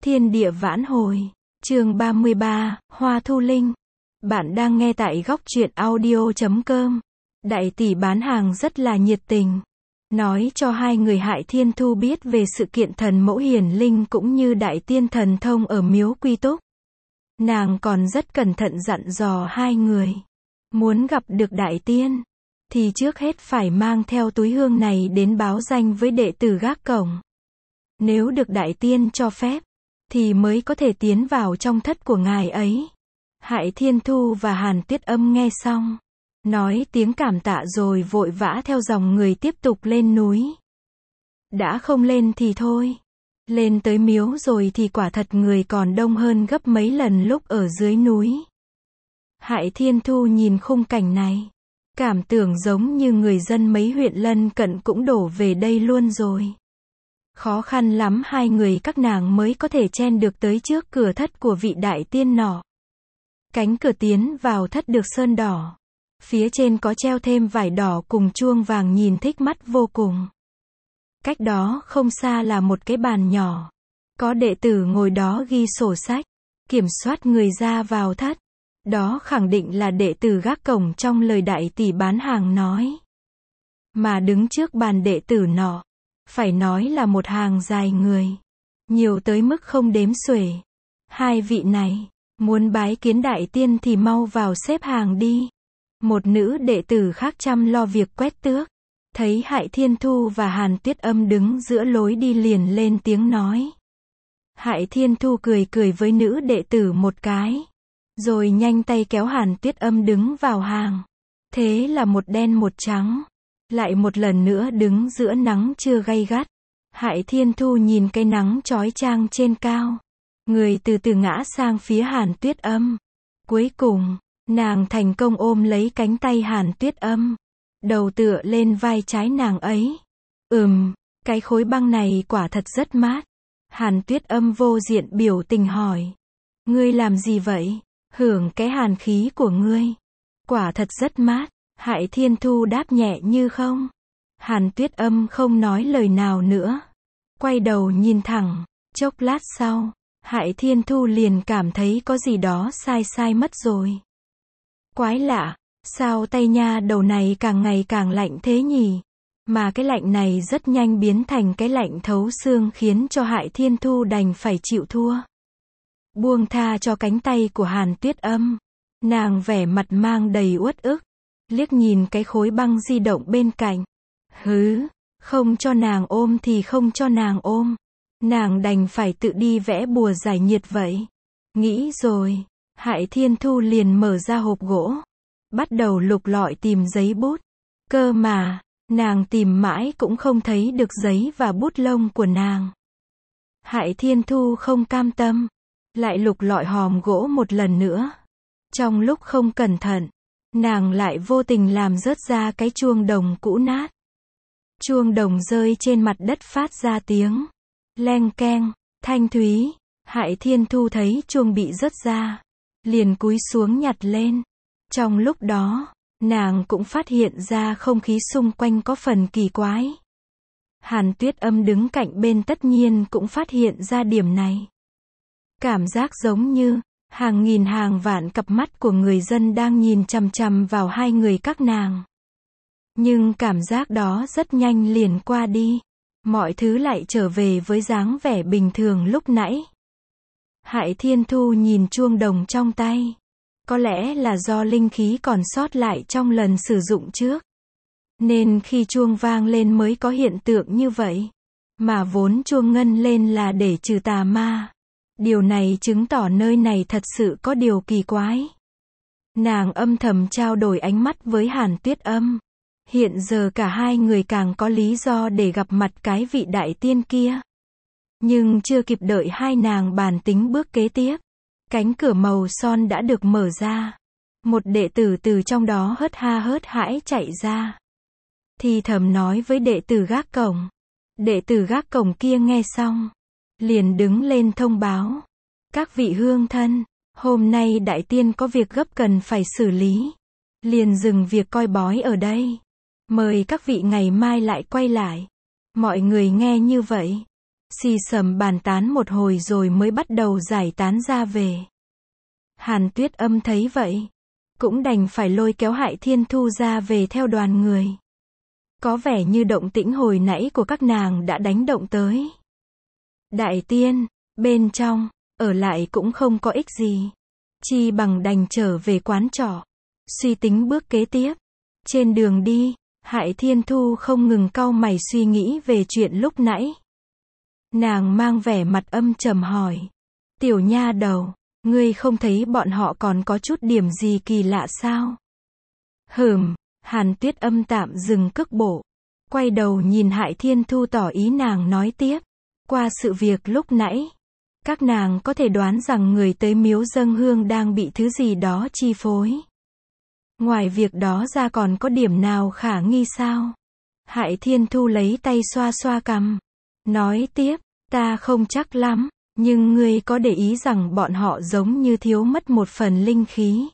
Thiên địa vãn hồi, chương 33, Hoa Thu Linh. Bạn đang nghe tại góc truyện audio.com. Đại tỷ bán hàng rất là nhiệt tình. Nói cho hai người Hại Thiên Thu biết về sự kiện thần mẫu hiển linh cũng như đại tiên thần thông ở miếu Quy Túc. Nàng còn rất cẩn thận dặn dò hai người. Muốn gặp được đại tiên, thì trước hết phải mang theo túi hương này đến báo danh với đệ tử gác cổng. Nếu được đại tiên cho phép, thì mới có thể tiến vào trong thất của ngài ấy. Hại Thiên Thu và Hàn Tuyết Âm nghe xong, nói tiếng cảm tạ rồi vội vã theo dòng người tiếp tục lên núi. Đã không lên thì thôi. Lên tới miếu rồi thì quả thật người còn đông hơn gấp mấy lần lúc ở dưới núi. Hại Thiên Thu nhìn khung cảnh này, cảm tưởng giống như người dân mấy huyện lân cận cũng đổ về đây luôn rồi. Khó khăn lắm hai người các nàng mới có thể chen được tới trước cửa thất của vị đại tiên nọ. Cánh cửa tiến vào thất được sơn đỏ. Phía trên có treo thêm vải đỏ cùng chuông vàng nhìn thích mắt vô cùng. Cách đó không xa là một cái bàn nhỏ. Có đệ tử ngồi đó ghi sổ sách, kiểm soát người ra vào thất. Đó khẳng định là đệ tử gác cổng trong lời đại tỷ bán hàng nói. Mà đứng trước bàn đệ tử nọ, phải nói là một hàng dài người. Nhiều tới mức không đếm xuể. Hai vị này, muốn bái kiến đại tiên thì mau vào xếp hàng đi. Một nữ đệ tử khác chăm lo việc quét tước. Thấy Hại Thiên Thu và Hàn Tuyết Âm đứng giữa lối đi liền lên tiếng nói. Hại Thiên Thu cười cười với nữ đệ tử một cái. Rồi nhanh tay kéo Hàn Tuyết Âm đứng vào hàng. Thế là một đen một trắng. Lại một lần nữa đứng giữa nắng trưa gay gắt. Hại Thiên Thu nhìn cái nắng chói chang trên cao. Người từ từ ngã sang phía Hàn Tuyết Âm. Cuối cùng, nàng thành công ôm lấy cánh tay Hàn Tuyết Âm. Đầu tựa lên vai trái nàng ấy. Cái khối băng này quả thật rất mát. Hàn Tuyết Âm vô diện biểu tình hỏi. Ngươi làm gì vậy? Hưởng cái hàn khí của ngươi. Quả thật rất mát. Hại Thiên Thu đáp nhẹ như không. Hàn Tuyết Âm không nói lời nào nữa. Quay đầu nhìn thẳng. Chốc lát sau, Hại Thiên Thu liền cảm thấy có gì đó sai sai mất rồi. Quái lạ, sao tay nha đầu này càng ngày càng lạnh thế nhỉ? Mà cái lạnh này rất nhanh biến thành cái lạnh thấu xương khiến cho Hại Thiên Thu đành phải chịu thua. Buông tha cho cánh tay của Hàn Tuyết Âm. Nàng vẻ mặt mang đầy uất ức. Liếc nhìn cái khối băng di động bên cạnh. Không cho nàng ôm thì không cho nàng ôm. Nàng đành phải tự đi vẽ bùa giải nhiệt vậy. Nghĩ rồi, Hại Thiên Thu liền mở ra hộp gỗ. Bắt đầu lục lọi tìm giấy bút. Cơ mà, nàng tìm mãi cũng không thấy được giấy và bút lông của nàng. Hại Thiên Thu không cam tâm. Lại lục lọi hòm gỗ một lần nữa. Trong lúc không cẩn thận, nàng lại vô tình làm rớt ra cái chuông đồng cũ nát. Chuông đồng rơi trên mặt đất phát ra tiếng leng keng, thanh thúy. Hại Thiên Thu thấy chuông bị rớt ra, liền cúi xuống nhặt lên. Trong lúc đó, nàng cũng phát hiện ra không khí xung quanh có phần kỳ quái. Hàn Tuyết Âm đứng cạnh bên tất nhiên cũng phát hiện ra điểm này. Cảm giác giống như hàng nghìn hàng vạn cặp mắt của người dân đang nhìn chằm chằm vào hai người các nàng. Nhưng cảm giác đó rất nhanh liền qua đi. Mọi thứ lại trở về với dáng vẻ bình thường lúc nãy. Hại Thiên Thu nhìn chuông đồng trong tay. Có lẽ là do linh khí còn sót lại trong lần sử dụng trước. Nên khi chuông vang lên mới có hiện tượng như vậy. Mà vốn chuông ngân lên là để trừ tà ma. Điều này chứng tỏ nơi này thật sự có điều kỳ quái. Nàng âm thầm trao đổi ánh mắt với Hàn Tuyết Âm. Hiện giờ cả hai người càng có lý do để gặp mặt cái vị đại tiên kia. Nhưng chưa kịp đợi hai nàng bàn tính bước kế tiếp. Cánh cửa màu son đã được mở ra. Một đệ tử từ trong đó hớt ha hớt hãi chạy ra. Thì thầm nói với đệ tử gác cổng. Đệ tử gác cổng kia nghe xong, liền đứng lên thông báo. Các vị hương thân, hôm nay đại tiên có việc gấp cần phải xử lý. Liền dừng việc coi bói ở đây. Mời các vị ngày mai lại quay lại. Mọi người nghe như vậy. xì xầm bàn tán một hồi rồi mới bắt đầu giải tán ra về. Hàn Tuyết Âm thấy vậy, cũng đành phải lôi kéo Hại Thiên Thu ra về theo đoàn người. Có vẻ như động tĩnh hồi nãy của các nàng đã đánh động tới Đại Tiên, bên trong, ở lại cũng không có ích gì. Chi bằng đành trở về quán trọ, suy tính bước kế tiếp. Trên đường đi, Hại Thiên Thu không ngừng cau mày suy nghĩ về chuyện lúc nãy. Nàng mang vẻ mặt âm trầm hỏi. Tiểu nha đầu, ngươi không thấy bọn họ còn có chút điểm gì kỳ lạ sao? Hàn Tuyết Âm tạm dừng cước bộ, quay đầu nhìn Hại Thiên Thu tỏ ý nàng nói tiếp. Qua sự việc lúc nãy, các nàng có thể đoán rằng người tới miếu dâng hương đang bị thứ gì đó chi phối. Ngoài việc đó ra còn có điểm nào khả nghi sao? Hại Thiên Thu lấy tay xoa xoa cằm, nói tiếp, ta không chắc lắm, nhưng ngươi có để ý rằng bọn họ giống như thiếu mất một phần linh khí.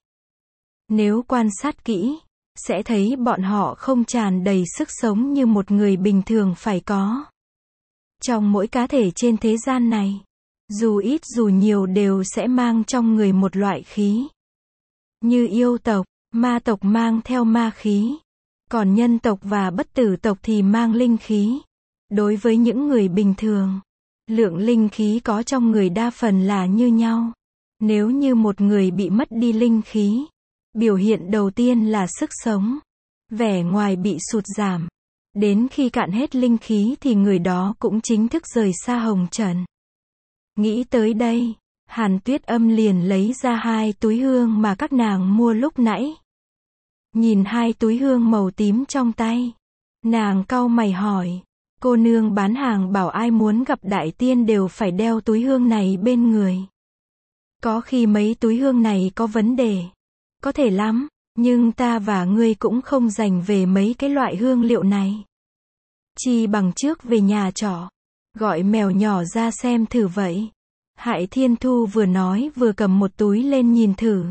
Nếu quan sát kỹ, sẽ thấy bọn họ không tràn đầy sức sống như một người bình thường phải có. Trong mỗi cá thể trên thế gian này, dù ít dù nhiều đều sẽ mang trong người một loại khí. Như yêu tộc, ma tộc mang theo ma khí, còn nhân tộc và bất tử tộc thì mang linh khí. Đối với những người bình thường, lượng linh khí có trong người đa phần là như nhau. Nếu như một người bị mất đi linh khí, biểu hiện đầu tiên là sức sống, vẻ ngoài bị sụt giảm. Đến khi cạn hết linh khí thì người đó cũng chính thức rời xa hồng trần. Nghĩ tới đây, Hàn Tuyết Âm liền lấy ra 2 túi hương mà các nàng mua lúc nãy. Nhìn 2 túi hương màu tím trong tay, nàng cau mày hỏi, cô nương bán hàng bảo ai muốn gặp đại tiên đều phải đeo túi hương này bên người. Có khi mấy túi hương này có vấn đề. Có thể lắm, nhưng ta và ngươi cũng không dành về mấy cái loại hương liệu này. Chi bằng trước về nhà trọ, gọi mèo nhỏ ra xem thử vậy. Hại Thiên Thu vừa nói vừa cầm một túi lên nhìn thử.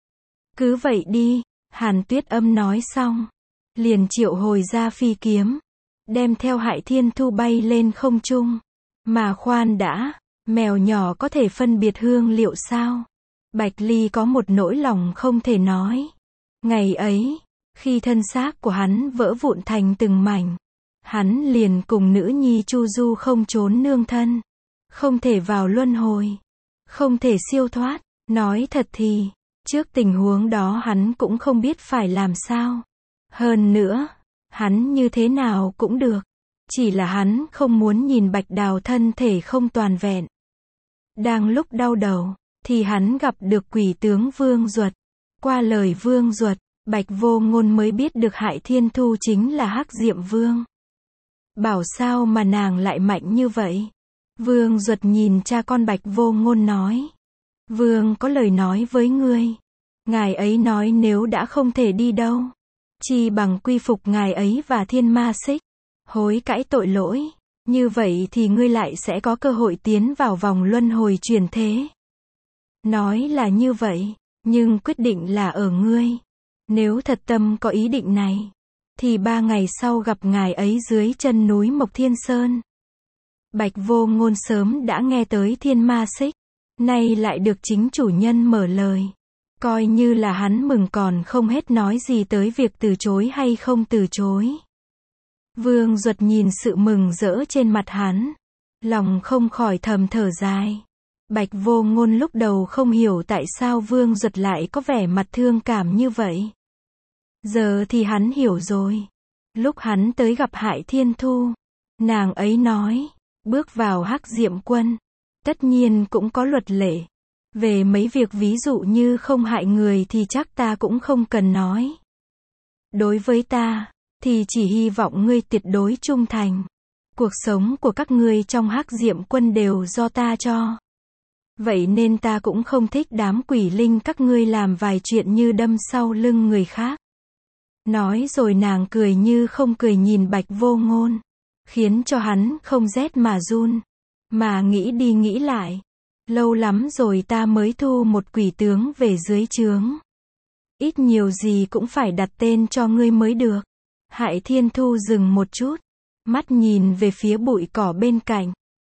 Cứ vậy đi, Hàn Tuyết Âm nói xong, liền triệu hồi ra phi kiếm, đem theo Hại Thiên Thu bay lên không trung. Mà khoan đã, mèo nhỏ có thể phân biệt hương liệu sao? Bạch Ly có một nỗi lòng không thể nói. Ngày ấy, khi thân xác của hắn vỡ vụn thành từng mảnh, hắn liền cùng nữ nhi Chu Du không trốn nương thân, không thể vào luân hồi, không thể siêu thoát. Nói thật thì, trước tình huống đó hắn cũng không biết phải làm sao. Hơn nữa, hắn như thế nào cũng được, chỉ là hắn không muốn nhìn Bạch Đào thân thể không toàn vẹn. Đang lúc đau đầu, thì hắn gặp được quỷ tướng Vương Duật. Qua lời Vương Duật, Bạch Vô Ngôn mới biết được Hại Thiên Thu chính là Hắc Diệm Vương. Bảo sao mà nàng lại mạnh như vậy? Vương Duật nhìn cha con Bạch Vô Ngôn nói. Vương có lời nói với ngươi. Ngài ấy nói nếu đã không thể đi đâu, chi bằng quy phục ngài ấy và Thiên Ma Xích, hối cải tội lỗi. Như vậy thì ngươi lại sẽ có cơ hội tiến vào vòng luân hồi chuyển thế. Nói là như vậy, nhưng quyết định là ở ngươi. Nếu thật tâm có ý định này, thì 3 ngày sau gặp ngài ấy dưới chân núi Mộc Thiên Sơn. Bạch Vô Ngôn sớm đã nghe tới Thiên Ma Xích, nay lại được chính chủ nhân mở lời. Coi như là hắn mừng còn không hết nói gì tới việc từ chối hay không từ chối. Vương Duật nhìn sự mừng rỡ trên mặt hắn, lòng không khỏi thầm thở dài. Bạch Vô Ngôn lúc đầu không hiểu tại sao Vương Duật lại có vẻ mặt thương cảm như vậy. Giờ thì hắn hiểu rồi. Lúc hắn tới gặp Hại Thiên Thu, nàng ấy nói, bước vào Hắc Diệm Quân, tất nhiên cũng có luật lệ. Về mấy việc ví dụ như không hại người thì chắc ta cũng không cần nói. Đối với ta, thì chỉ hy vọng ngươi tuyệt đối trung thành. Cuộc sống của các ngươi trong Hắc Diệm Quân đều do ta cho. Vậy nên ta cũng không thích đám quỷ linh các ngươi làm vài chuyện như đâm sau lưng người khác. Nói rồi nàng cười như không cười nhìn Bạch Vô Ngôn, khiến cho hắn không rét mà run. Mà nghĩ đi nghĩ lại, lâu lắm rồi ta mới thu một quỷ tướng về dưới trướng. Ít nhiều gì cũng phải đặt tên cho ngươi mới được. Hại Thiên Thu dừng một chút, mắt nhìn về phía bụi cỏ bên cạnh,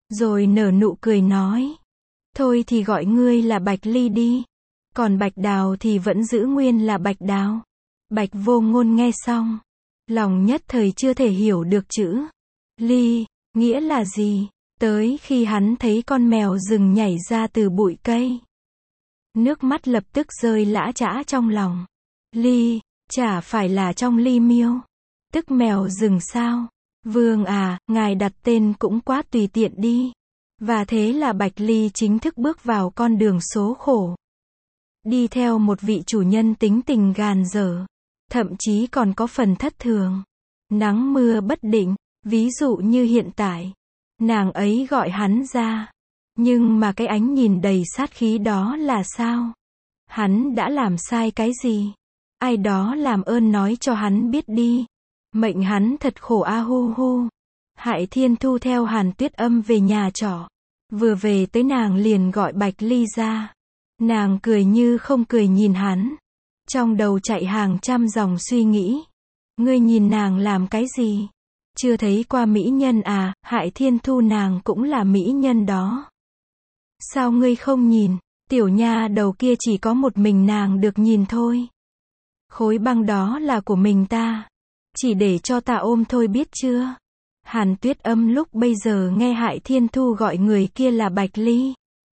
Rồi nở nụ cười nói. Thôi thì gọi ngươi là Bạch Ly đi. Còn Bạch Đào thì vẫn giữ nguyên là Bạch Đào. Bạch Vô Ngôn nghe xong. Lòng nhất thời chưa thể hiểu được chữ Ly, nghĩa là gì. Tới khi hắn thấy con mèo rừng nhảy ra từ bụi cây. Nước mắt lập tức rơi lã chã trong lòng. Ly, chả phải là trong ly miêu. Tức mèo rừng sao? Vương à, ngài đặt tên cũng quá tùy tiện đi. Và thế là Bạch Ly chính thức bước vào con đường số khổ. Đi theo một vị chủ nhân tính tình gàn dở. Thậm chí còn có phần thất thường. Nắng mưa bất định, ví dụ như hiện tại. Nàng ấy gọi hắn ra. Nhưng mà cái ánh nhìn đầy sát khí đó là sao? Hắn đã làm sai cái gì? Ai đó làm ơn nói cho hắn biết đi. Mệnh hắn thật khổ a hu hu. Hại Thiên Thu theo Hàn Tuyết Âm về nhà trọ. Vừa về tới nàng liền gọi Bạch Ly ra. Nàng cười như không cười nhìn hắn. Trong đầu chạy hàng trăm dòng suy nghĩ. Ngươi nhìn nàng làm cái gì? Chưa thấy qua mỹ nhân à? Hại Thiên Thu nàng cũng là mỹ nhân đó. Sao ngươi không nhìn? Tiểu nha đầu kia chỉ có một mình nàng được nhìn thôi. Khối băng đó là của mình ta. Chỉ để cho ta ôm thôi biết chưa? Hàn Tuyết Âm lúc bây giờ nghe Hại Thiên Thu gọi người kia là Bạch Ly.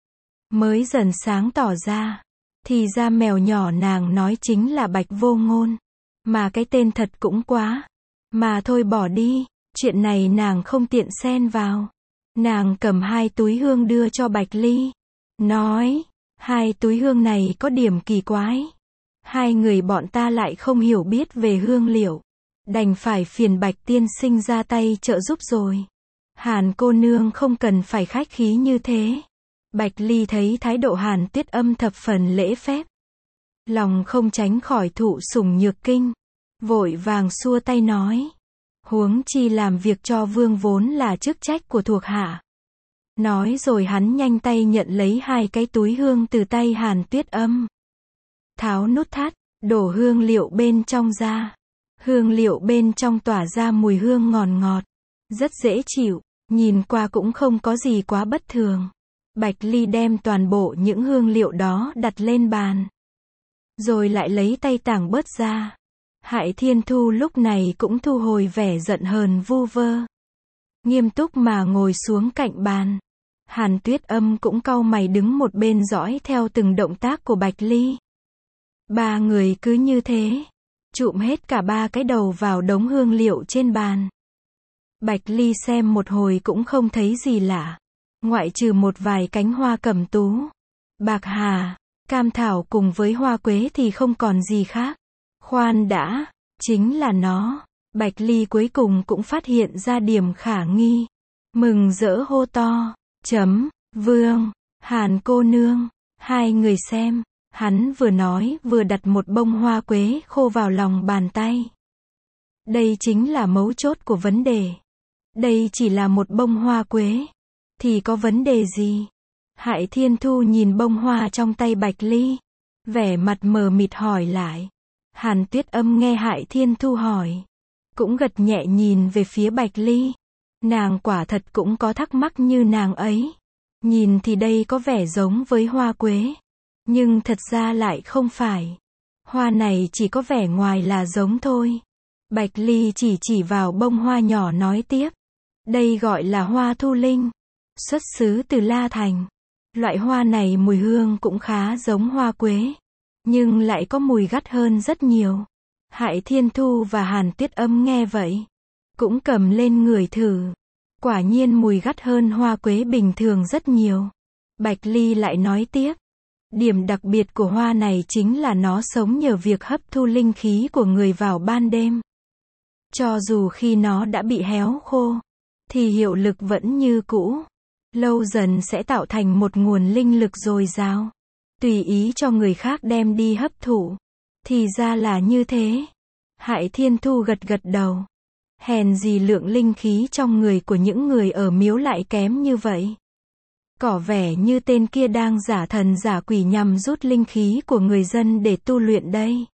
Mới dần sáng tỏ ra. Thì ra mèo nhỏ nàng nói chính là Bạch Vô Ngôn. Mà cái tên thật cũng quá. Mà thôi bỏ đi. Chuyện này nàng không tiện xen vào. Nàng cầm 2 túi hương đưa cho Bạch Ly. Nói. 2 túi hương này có điểm kỳ quái. 2 người bọn ta lại không hiểu biết về hương liệu. Đành phải phiền Bạch tiên sinh ra tay trợ giúp rồi. Hàn cô nương không cần phải khách khí như thế. Bạch Ly thấy thái độ Hàn Tuyết Âm thập phần lễ phép. Lòng không tránh khỏi thụ sủng nhược kinh. Vội vàng xua tay nói. Huống chi làm việc cho vương vốn là chức trách của thuộc hạ. Nói rồi hắn nhanh tay nhận lấy 2 cái túi hương từ tay Hàn Tuyết Âm. Tháo nút thắt, đổ hương liệu bên trong ra. Hương liệu bên trong tỏa ra mùi hương ngọt ngọt. Rất dễ chịu, nhìn qua cũng không có gì quá bất thường. Bạch Ly đem toàn bộ những hương liệu đó đặt lên bàn. Rồi lại lấy tay tảng bớt ra. Hại Thiên Thu lúc này cũng thu hồi vẻ giận hờn vu vơ. Nghiêm túc mà ngồi xuống cạnh bàn. Hàn Tuyết Âm cũng cau mày đứng một bên dõi theo từng động tác của Bạch Ly. 3 người cứ như thế. Trụm hết cả 3 cái đầu vào đống hương liệu trên bàn. Bạch Ly xem một hồi cũng không thấy gì lạ. Ngoại trừ một vài cánh hoa cẩm tú, bạc hà, cam thảo cùng với hoa quế thì không còn gì khác. Khoan đã, chính là nó. Bạch Ly cuối cùng cũng phát hiện ra điểm khả nghi. Mừng rỡ hô to. Vương, Hàn cô nương. 2 người xem. Hắn vừa nói vừa đặt một bông hoa quế khô vào lòng bàn tay. Đây chính là mấu chốt của vấn đề. Đây chỉ là một bông hoa quế. Thì có vấn đề gì? Hại Thiên Thu nhìn bông hoa trong tay Bạch Ly. Vẻ mặt mờ mịt hỏi lại. Hàn Tuyết Âm nghe Hại Thiên Thu hỏi. Cũng gật nhẹ nhìn về phía Bạch Ly. Nàng quả thật cũng có thắc mắc như nàng ấy. Nhìn thì đây có vẻ giống với hoa quế. Nhưng thật ra lại không phải. Hoa này chỉ có vẻ ngoài là giống thôi. Bạch Ly chỉ vào bông hoa nhỏ nói tiếp. Đây gọi là hoa thu linh. Xuất xứ từ La Thành. Loại hoa này mùi hương cũng khá giống hoa quế. Nhưng lại có mùi gắt hơn rất nhiều. Hại Thiên Thu và Hàn Tuyết Âm nghe vậy. Cũng cầm lên ngửi thử. Quả nhiên mùi gắt hơn hoa quế bình thường rất nhiều. Bạch Ly lại nói tiếp. Điểm đặc biệt của hoa này chính là nó sống nhờ việc hấp thu linh khí của người vào ban đêm. Cho dù khi nó đã bị héo khô, thì hiệu lực vẫn như cũ. Lâu dần sẽ tạo thành một nguồn linh lực dồi dào. Tùy ý cho người khác đem đi hấp thụ. Thì ra là như thế. Hại Thiên Thu gật đầu. Hèn gì lượng linh khí trong người của những người ở miếu lại kém như vậy. Có vẻ như tên kia đang giả thần giả quỷ nhằm rút linh khí của người dân để tu luyện đây.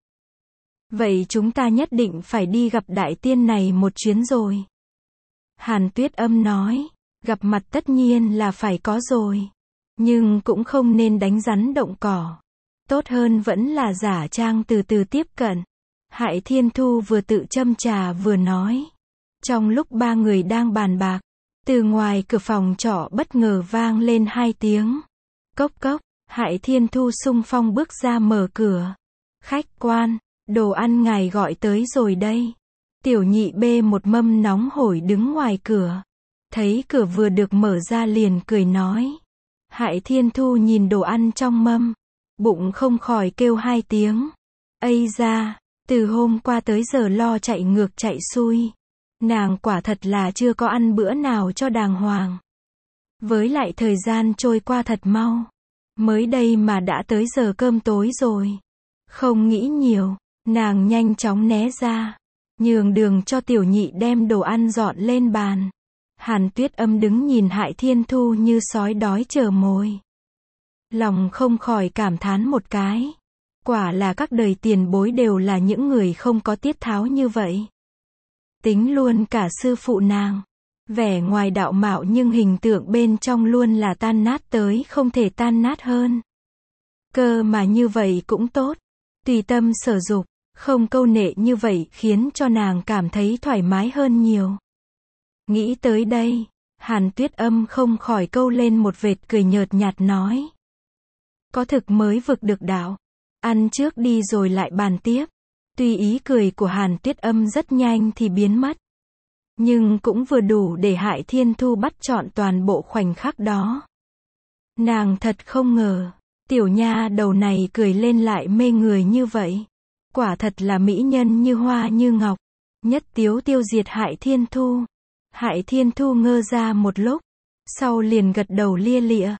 Vậy chúng ta nhất định phải đi gặp đại tiên này một chuyến rồi. Hàn Tuyết Âm nói. Gặp mặt tất nhiên là phải có rồi. Nhưng cũng không nên đánh rắn động cỏ. Tốt hơn vẫn là giả trang từ từ tiếp cận. Hại Thiên Thu vừa tự châm trà vừa nói. Trong lúc ba người đang bàn bạc, từ ngoài cửa phòng trọ bất ngờ vang lên 2 tiếng. Cốc cốc, Hại Thiên Thu xung phong bước ra mở cửa. Khách quan, đồ ăn ngài gọi tới rồi đây. Tiểu nhị bê một mâm nóng hổi đứng ngoài cửa. Thấy cửa vừa được mở ra liền cười nói. Hại Thiên Thu nhìn đồ ăn trong mâm. Bụng không khỏi kêu 2 tiếng. Ây da, từ hôm qua tới giờ lo chạy ngược chạy xuôi. Nàng quả thật là chưa có ăn bữa nào cho đàng hoàng. Với lại thời gian trôi qua thật mau. Mới đây mà đã tới giờ cơm tối rồi. Không nghĩ nhiều, nàng nhanh chóng né ra. Nhường đường cho tiểu nhị đem đồ ăn dọn lên bàn. Hàn Tuyết Âm đứng nhìn Hại Thiên Thu như sói đói chờ mồi. Lòng không khỏi cảm thán một cái. Quả là các đời tiền bối đều là những người không có tiết tháo như vậy. Tính luôn cả sư phụ nàng. Vẻ ngoài đạo mạo nhưng hình tượng bên trong luôn là tan nát tới không thể tan nát hơn. Cơ mà như vậy cũng tốt. Tùy tâm sở dục, không câu nệ như vậy khiến cho nàng cảm thấy thoải mái hơn nhiều. Nghĩ tới đây, Hàn Tuyết Âm không khỏi câu lên một vệt cười nhợt nhạt nói. Có thực mới vực được đạo. Ăn trước đi rồi lại bàn tiếp. Tuy ý cười của Hàn Tuyết Âm rất nhanh thì biến mất. Nhưng cũng vừa đủ để Hại Thiên Thu bắt chọn toàn bộ khoảnh khắc đó. Nàng thật không ngờ, tiểu nha đầu này cười lên lại mê người như vậy. Quả thật là mỹ nhân như hoa như ngọc. Nhất tiếu tiêu diệt Hại Thiên Thu. Hại Thiên Thu ngơ ra một lúc. Sau liền gật đầu lia lịa.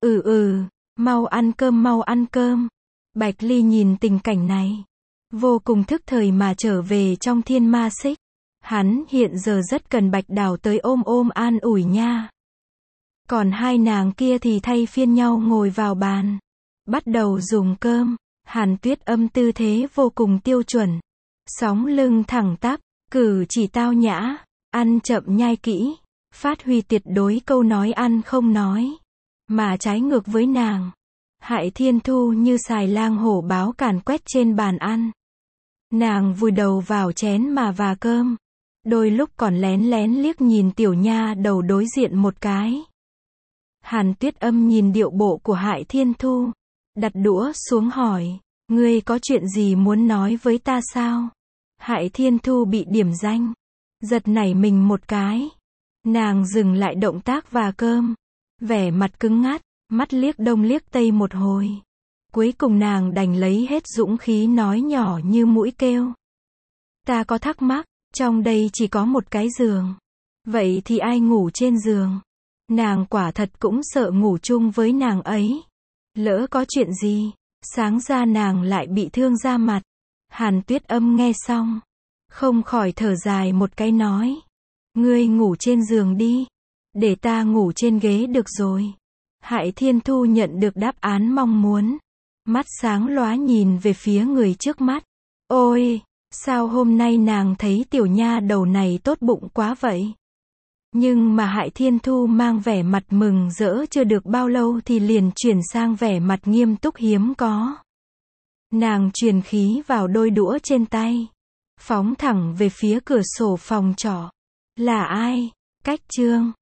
Mau ăn cơm mau ăn cơm. Bạch Ly nhìn tình cảnh này. Vô cùng thức thời mà trở về trong thiên ma xích. Hắn hiện giờ rất cần Bạch Đào tới ôm an ủi nha. Còn hai nàng kia thì thay phiên nhau ngồi vào bàn. Bắt đầu dùng cơm. Hàn Tuyết Âm tư thế vô cùng tiêu chuẩn. Sóng lưng thẳng tắp, cử chỉ tao nhã, ăn chậm nhai kỹ, phát huy tuyệt đối câu nói ăn không nói. Mà trái ngược với nàng, Hại Thiên Thu như xài lang hổ báo càn quét trên bàn ăn. Nàng vùi đầu vào chén mà và cơm. Đôi lúc còn lén lén liếc nhìn tiểu nha đầu đối diện một cái. Hàn Tuyết Âm nhìn điệu bộ của Hại Thiên Thu. Đặt đũa xuống hỏi. Ngươi có chuyện gì muốn nói với ta sao? Hại Thiên Thu bị điểm danh. Giật nảy mình một cái. Nàng dừng lại động tác và cơm. Vẻ mặt cứng ngắt. Mắt liếc đông liếc tây một hồi. Cuối cùng nàng đành lấy hết dũng khí nói nhỏ như mũi kêu. Ta có thắc mắc. Trong đây chỉ có một cái giường. Vậy thì ai ngủ trên giường? Nàng quả thật cũng sợ ngủ chung với nàng ấy. Lỡ có chuyện gì? Sáng ra nàng lại bị thương da mặt. Hàn Tuyết Âm nghe xong. Không khỏi thở dài một cái nói. Ngươi ngủ trên giường đi. Để ta ngủ trên ghế được rồi. Hại Thiên Thu nhận được đáp án mong muốn. Mắt sáng lóa nhìn về phía người trước mắt. Ôi! Sao hôm nay nàng thấy tiểu nha đầu này tốt bụng quá vậy? Nhưng mà Hại Thiên Thu mang vẻ mặt mừng rỡ chưa được bao lâu thì liền chuyển sang vẻ mặt nghiêm túc hiếm có. Nàng truyền khí vào đôi đũa trên tay. Phóng thẳng về phía cửa sổ phòng trọ. Là ai? Cách Trương.